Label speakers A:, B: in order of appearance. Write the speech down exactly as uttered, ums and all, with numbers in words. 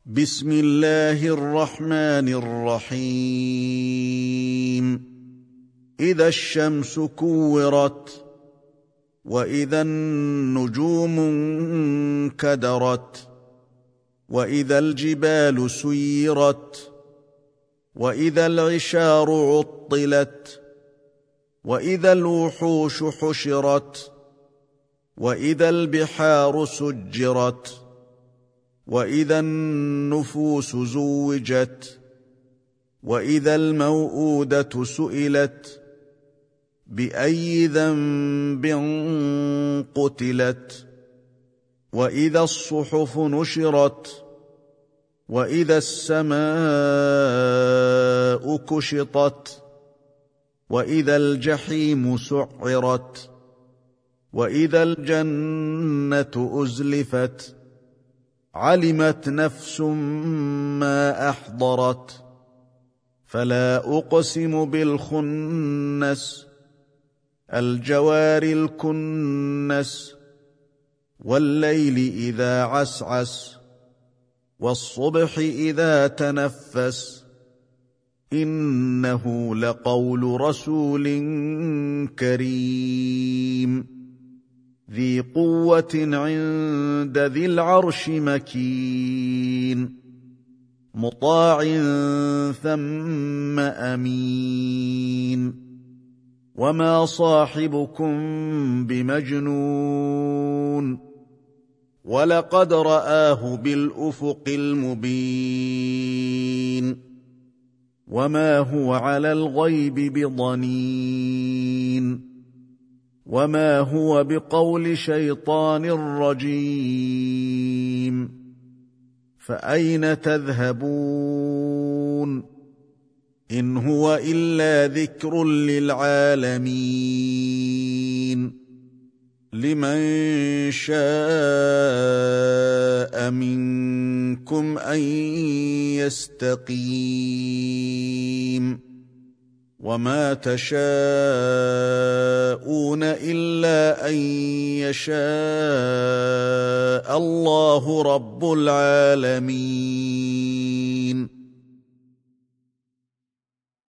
A: بسم الله الرحمن الرحيم إذا الشمس كورت وإذا النجوم انكدرت وإذا الجبال سيرت وإذا العشار عطلت وإذا الوحوش حشرت وإذا البحار سجرت وإذا النفوس زوجت وإذا الموءودة سئلت بأي ذنب قتلت وإذا الصحف نشرت وإذا السماء كشطت وإذا الجحيم سعرت وإذا الجنة أزلفت علمت نفس ما أحضرت فلا أقسم بالخنس الجوار الكنس والليل إذا عسعس والصبح إذا تنفس إنه لقول رسول كريم ذي قوة عند ذي العرش مكين مطاع ثم أمين وما صاحبكم بمجنون ولقد رآه بالأفق المبين وما هو على الغيب بضنين وما هو بقول شيطان رجيم فأين تذهبون إن هو إلا ذكر للعالمين لمن شاء منكم أن يستقيم وما تشاءون إلا أن يشاء الله رب العالمين.